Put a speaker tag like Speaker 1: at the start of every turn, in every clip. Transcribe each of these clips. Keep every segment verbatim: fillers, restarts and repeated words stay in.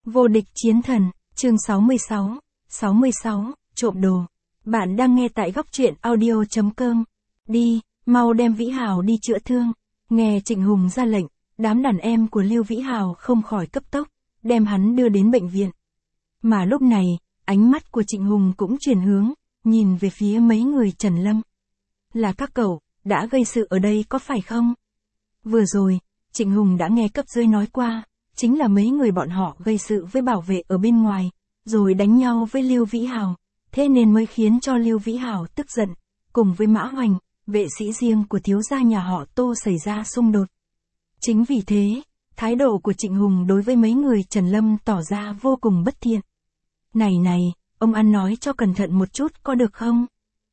Speaker 1: Vô địch chiến thần, chương sáu mươi sáu, sáu mươi sáu, trộm đồ. Bạn đang nghe tại góc truyện audio chấm com. Đi, mau đem Vĩ Hào đi chữa thương. Nghe Trịnh Hùng ra lệnh, đám đàn em của Lưu Vĩ Hào không khỏi cấp tốc, đem hắn đưa đến bệnh viện. Mà lúc này, ánh mắt của Trịnh Hùng cũng chuyển hướng, nhìn về phía mấy người Trần Lâm. Là các cậu, đã gây sự ở đây có phải không? Vừa rồi, Trịnh Hùng đã nghe cấp dưới nói qua, chính là mấy người bọn họ gây sự với bảo vệ ở bên ngoài, rồi đánh nhau với Lưu Vĩ Hào, thế nên mới khiến cho Lưu Vĩ Hào tức giận, cùng với Mã Hoành, vệ sĩ riêng của thiếu gia nhà họ Tô xảy ra xung đột. Chính vì thế, thái độ của Trịnh Hùng đối với mấy người Trần Lâm tỏ ra vô cùng bất thiện. Này này, ông ăn nói cho cẩn thận một chút có được không?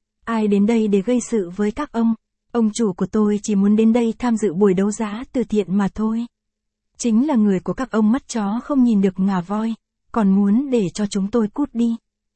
Speaker 1: Ai đến đây để gây sự với các ông? Ông chủ của tôi chỉ muốn đến đây tham dự buổi đấu giá từ thiện mà thôi. Chính là người của các ông mắt chó không nhìn được ngà voi, còn muốn để cho chúng tôi cút đi.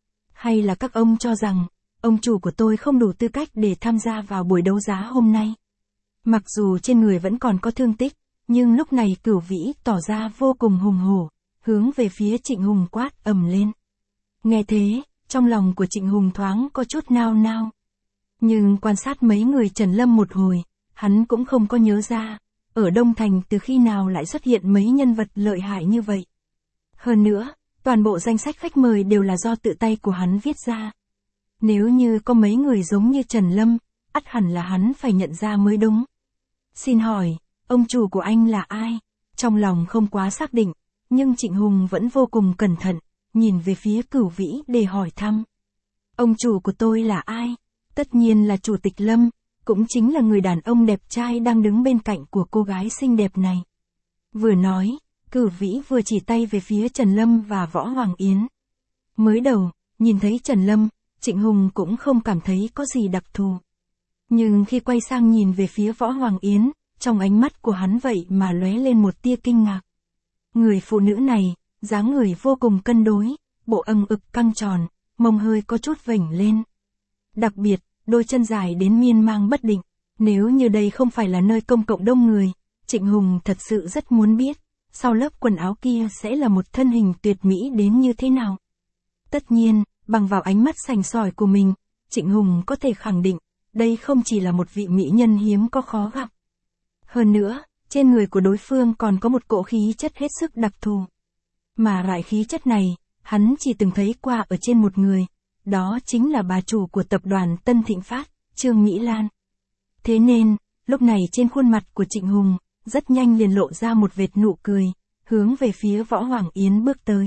Speaker 1: Hay là các ông cho rằng, ông chủ của tôi không đủ tư cách để tham gia vào buổi đấu giá hôm nay. Mặc dù trên người vẫn còn có thương tích, nhưng lúc này Cửu Vĩ tỏ ra vô cùng hùng hổ, hướng về phía Trịnh Hùng quát ầm lên. Nghe thế, trong lòng của Trịnh Hùng thoáng có chút nao nao. Nhưng quan sát mấy người Trần Lâm một hồi, hắn cũng không có nhớ ra, ở Đông Thành từ khi nào lại xuất hiện mấy nhân vật lợi hại như vậy. Hơn nữa, toàn bộ danh sách khách mời đều là do tự tay của hắn viết ra. Nếu như có mấy người giống như Trần Lâm, ắt hẳn là hắn phải nhận ra mới đúng. Xin hỏi, ông chủ của anh là ai? Trong lòng không quá xác định, nhưng Trịnh Hùng vẫn vô cùng cẩn thận, nhìn về phía Cửu Vĩ để hỏi thăm. Ông chủ của tôi là ai? Tất nhiên là Chủ tịch Lâm, cũng chính là người đàn ông đẹp trai đang đứng bên cạnh của cô gái xinh đẹp này. Vừa nói, Cửu Vĩ vừa chỉ tay về phía Trần Lâm và Võ Hoàng Yến. Mới đầu, nhìn thấy Trần Lâm, Trịnh Hùng cũng không cảm thấy có gì đặc thù. Nhưng khi quay sang nhìn về phía Võ Hoàng Yến, trong ánh mắt của hắn vậy mà lóe lên một tia kinh ngạc. Người phụ nữ này, dáng người vô cùng cân đối, bộ âng ực căng tròn, mông hơi có chút vểnh lên. Đặc biệt, đôi chân dài đến miên mang bất định, nếu như đây không phải là nơi công cộng đông người, Trịnh Hùng thật sự rất muốn biết, sau lớp quần áo kia sẽ là một thân hình tuyệt mỹ đến như thế nào. Tất nhiên, bằng vào ánh mắt sành sỏi của mình, Trịnh Hùng có thể khẳng định, đây không chỉ là một vị mỹ nhân hiếm có khó gặp. Hơn nữa, trên người của đối phương còn có một cỗ khí chất hết sức đặc thù. Mà loại khí chất này, hắn chỉ từng thấy qua ở trên một người. Đó chính là bà chủ của tập đoàn Tân Thịnh Phát, Trương Mỹ Lan. Thế nên, lúc này trên khuôn mặt của Trịnh Hùng, rất nhanh liền lộ ra một vệt nụ cười, hướng về phía Võ Hoàng Yến bước tới.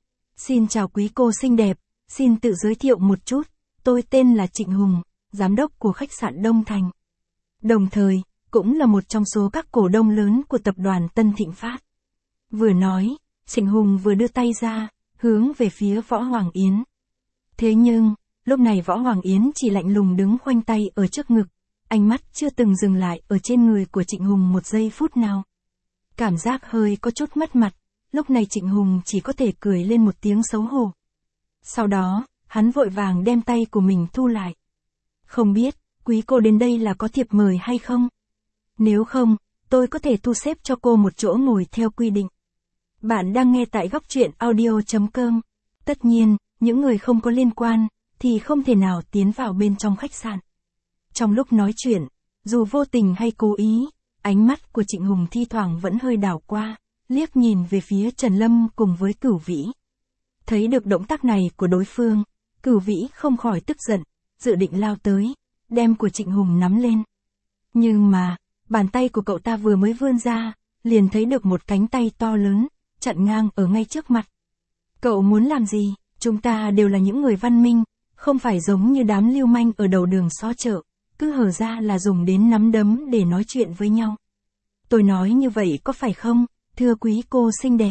Speaker 1: Xin chào quý cô xinh đẹp, xin tự giới thiệu một chút, tôi tên là Trịnh Hùng, giám đốc của khách sạn Đông Thành. Đồng thời, cũng là một trong số các cổ đông lớn của tập đoàn Tân Thịnh Phát. Vừa nói, Trịnh Hùng vừa đưa tay ra, hướng về phía Võ Hoàng Yến. Thế nhưng, lúc này Võ Hoàng Yến chỉ lạnh lùng đứng khoanh tay ở trước ngực, ánh mắt chưa từng dừng lại ở trên người của Trịnh Hùng một giây phút nào. Cảm giác hơi có chút mất mặt, lúc này Trịnh Hùng chỉ có thể cười lên một tiếng xấu hổ. Sau đó, hắn vội vàng đem tay của mình thu lại. Không biết, quý cô đến đây là có thiệp mời hay không? Nếu không, tôi có thể thu xếp cho cô một chỗ ngồi theo quy định. Bạn đang nghe tại góc truyện audio chấm com. Tất nhiên, những người không có liên quan, thì không thể nào tiến vào bên trong khách sạn. Trong lúc nói chuyện, dù vô tình hay cố ý, ánh mắt của Trịnh Hùng thi thoảng vẫn hơi đảo qua, liếc nhìn về phía Trần Lâm cùng với Cửu Vĩ. Thấy được động tác này của đối phương, Cửu Vĩ không khỏi tức giận, dự định lao tới, đem của Trịnh Hùng nắm lên. Nhưng mà, bàn tay của cậu ta vừa mới vươn ra, liền thấy được một cánh tay to lớn, chặn ngang ở ngay trước mặt. Cậu muốn làm gì? Chúng ta đều là những người văn minh, không phải giống như đám lưu manh ở đầu đường xó chợ, cứ hở ra là dùng đến nắm đấm để nói chuyện với nhau. Tôi nói như vậy có phải không, thưa quý cô xinh đẹp?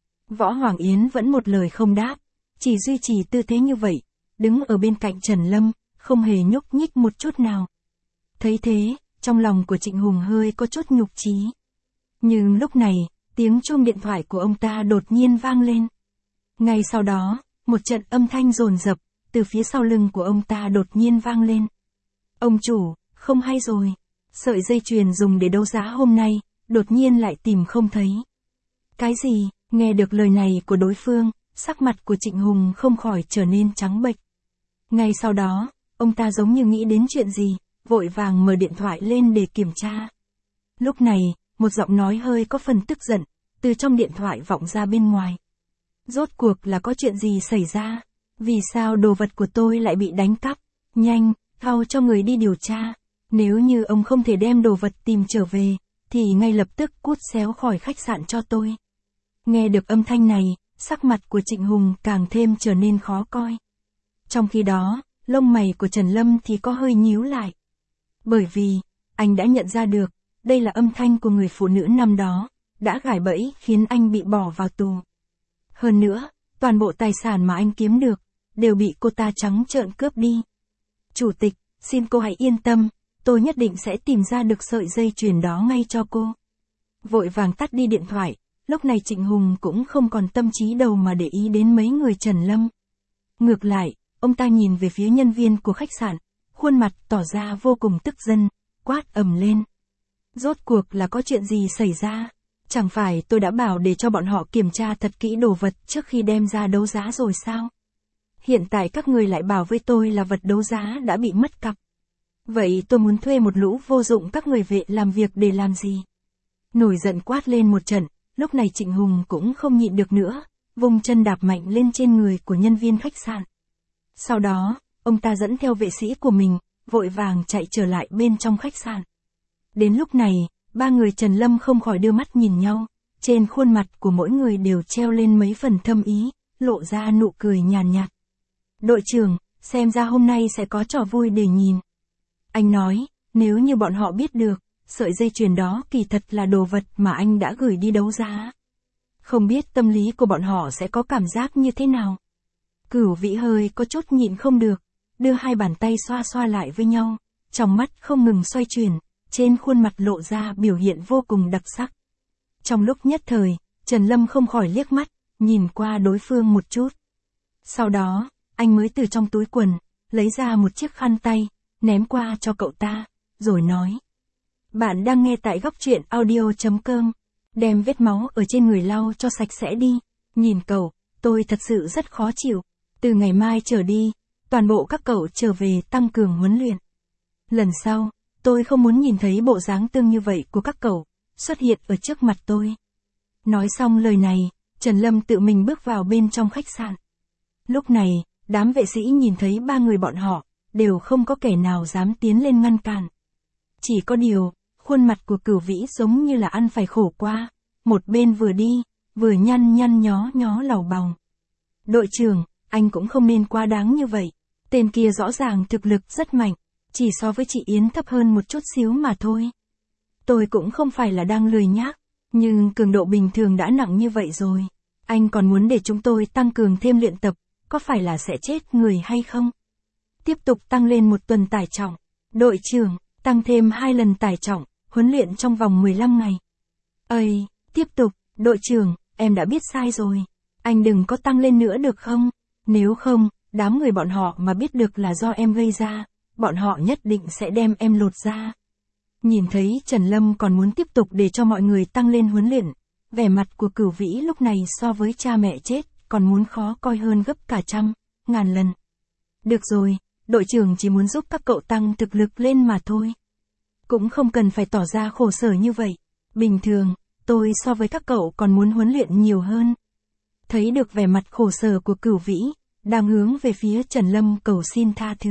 Speaker 1: Võ Hoàng Yến vẫn một lời không đáp, chỉ duy trì tư thế như vậy, đứng ở bên cạnh Trần Lâm, không hề nhúc nhích một chút nào. Thấy thế, trong lòng của Trịnh Hùng hơi có chút nhục chí. Nhưng lúc này, tiếng chuông điện thoại của ông ta đột nhiên vang lên. Ngay sau đó, một trận âm thanh dồn dập từ phía sau lưng của ông ta đột nhiên vang lên. Ông chủ, không hay rồi. Sợi dây chuyền dùng để đấu giá hôm nay, đột nhiên lại tìm không thấy. Cái gì? Nghe được lời này của đối phương, sắc mặt của Trịnh Hùng không khỏi trở nên trắng bệch. Ngay sau đó, ông ta giống như nghĩ đến chuyện gì, vội vàng mở điện thoại lên để kiểm tra. Lúc này, một giọng nói hơi có phần tức giận, từ trong điện thoại vọng ra bên ngoài. Rốt cuộc là có chuyện gì xảy ra? Vì sao đồ vật của tôi lại bị đánh cắp? Nhanh, thao cho người đi điều tra. Nếu như ông không thể đem đồ vật tìm trở về, thì ngay lập tức cút xéo khỏi khách sạn cho tôi. Nghe được âm thanh này, sắc mặt của Trịnh Hùng càng thêm trở nên khó coi. Trong khi đó, lông mày của Trần Lâm thì có hơi nhíu lại. Bởi vì, anh đã nhận ra được, đây là âm thanh của người phụ nữ năm đó, đã gài bẫy khiến anh bị bỏ vào tù. Hơn nữa, toàn bộ tài sản mà anh kiếm được, đều bị cô ta trắng trợn cướp đi. Chủ tịch, xin cô hãy yên tâm, tôi nhất định sẽ tìm ra được sợi dây chuyền đó ngay cho cô. Vội vàng tắt đi điện thoại, lúc này Trịnh Hùng cũng không còn tâm trí đâu mà để ý đến mấy người Trần Lâm. Ngược lại, ông ta nhìn về phía nhân viên của khách sạn, khuôn mặt tỏ ra vô cùng tức giận, quát ầm lên. Rốt cuộc là có chuyện gì xảy ra? Chẳng phải tôi đã bảo để cho bọn họ kiểm tra thật kỹ đồ vật trước khi đem ra đấu giá rồi sao? Hiện tại các người lại bảo với tôi là vật đấu giá đã bị mất cắp. Vậy tôi muốn thuê một lũ vô dụng các người vệ làm việc để làm gì? Nổi giận quát lên một trận, lúc này Trịnh Hùng cũng không nhịn được nữa, vùng chân đạp mạnh lên trên người của nhân viên khách sạn. Sau đó, ông ta dẫn theo vệ sĩ của mình, vội vàng chạy trở lại bên trong khách sạn. Đến lúc này, ba người Trần Lâm không khỏi đưa mắt nhìn nhau, trên khuôn mặt của mỗi người đều treo lên mấy phần thâm ý, lộ ra nụ cười nhàn nhạt. Đội trưởng, xem ra hôm nay sẽ có trò vui để nhìn. Anh nói, nếu như bọn họ biết được, sợi dây chuyền đó kỳ thật là đồ vật mà anh đã gửi đi đấu giá. Không biết tâm lý của bọn họ sẽ có cảm giác như thế nào. Cửu Vĩ hơi có chút nhịn không được, đưa hai bàn tay xoa xoa lại với nhau, trong mắt không ngừng xoay chuyển, trên khuôn mặt lộ ra biểu hiện vô cùng đặc sắc. Trong lúc nhất thời, Trần Lâm không khỏi liếc mắt, nhìn qua đối phương một chút. Sau đó, anh mới từ trong túi quần, lấy ra một chiếc khăn tay, ném qua cho cậu ta, rồi nói. Bạn đang nghe tại góc truyện audio chấm com, đem vết máu ở trên người lau cho sạch sẽ đi. Nhìn cậu, tôi thật sự rất khó chịu. Từ ngày mai trở đi, toàn bộ các cậu trở về tăng cường huấn luyện. Lần sau, tôi không muốn nhìn thấy bộ dáng tương như vậy của các cậu xuất hiện ở trước mặt tôi. Nói xong lời này, Trần Lâm tự mình bước vào bên trong khách sạn. Lúc này, đám vệ sĩ nhìn thấy ba người bọn họ, đều không có kẻ nào dám tiến lên ngăn cản. Chỉ có điều, khuôn mặt của Cửu Vĩ giống như là ăn phải khổ qua, một bên vừa đi, vừa nhăn nhăn nhó nhó lầu bầu. Đội trưởng, anh cũng không nên quá đáng như vậy, tên kia rõ ràng thực lực rất mạnh, chỉ so với chị Yến thấp hơn một chút xíu mà thôi. Tôi cũng không phải là đang lười nhác, nhưng cường độ bình thường đã nặng như vậy rồi. Anh còn muốn để chúng tôi tăng cường thêm luyện tập, có phải là sẽ chết người hay không? Tiếp tục tăng lên một tuần tải trọng. Đội trưởng, tăng thêm hai lần tải trọng, huấn luyện trong vòng mười lăm ngày. Ây, tiếp tục, đội trưởng, em đã biết sai rồi. Anh đừng có tăng lên nữa được không? Nếu không, đám người bọn họ mà biết được là do em gây ra, bọn họ nhất định sẽ đem em lột ra. Nhìn thấy Trần Lâm còn muốn tiếp tục để cho mọi người tăng lên huấn luyện, vẻ mặt của Cửu Vĩ lúc này so với cha mẹ chết, còn muốn khó coi hơn gấp cả trăm, ngàn lần. Được rồi, đội trưởng chỉ muốn giúp các cậu tăng thực lực lên mà thôi. Cũng không cần phải tỏ ra khổ sở như vậy. Bình thường, tôi so với các cậu còn muốn huấn luyện nhiều hơn. Thấy được vẻ mặt khổ sở của Cửu Vĩ, đang hướng về phía Trần Lâm cầu xin tha thứ.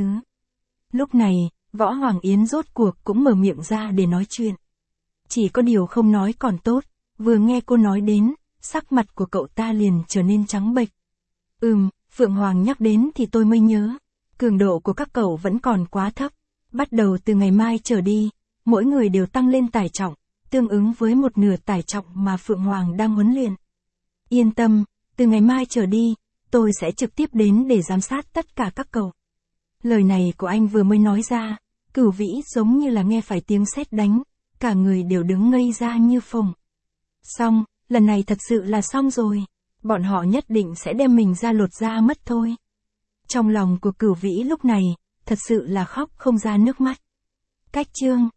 Speaker 1: Lúc này, Võ Hoàng Yến rốt cuộc cũng mở miệng ra để nói chuyện. Chỉ có điều không nói còn tốt, vừa nghe cô nói đến, sắc mặt của cậu ta liền trở nên trắng bệch. Ừm, Phượng Hoàng nhắc đến thì tôi mới nhớ, cường độ của các cậu vẫn còn quá thấp. Bắt đầu từ ngày mai trở đi, mỗi người đều tăng lên tải trọng, tương ứng với một nửa tải trọng mà Phượng Hoàng đang huấn luyện. Yên tâm, từ ngày mai trở đi, tôi sẽ trực tiếp đến để giám sát tất cả các cậu. Lời này của anh vừa mới nói ra, Cửu Vĩ giống như là nghe phải tiếng sét đánh, cả người đều đứng ngây ra như phồng. Xong, lần này thật sự là xong rồi, bọn họ nhất định sẽ đem mình ra lột da mất thôi. Trong lòng của Cửu Vĩ lúc này, thật sự là khóc không ra nước mắt. Cách chương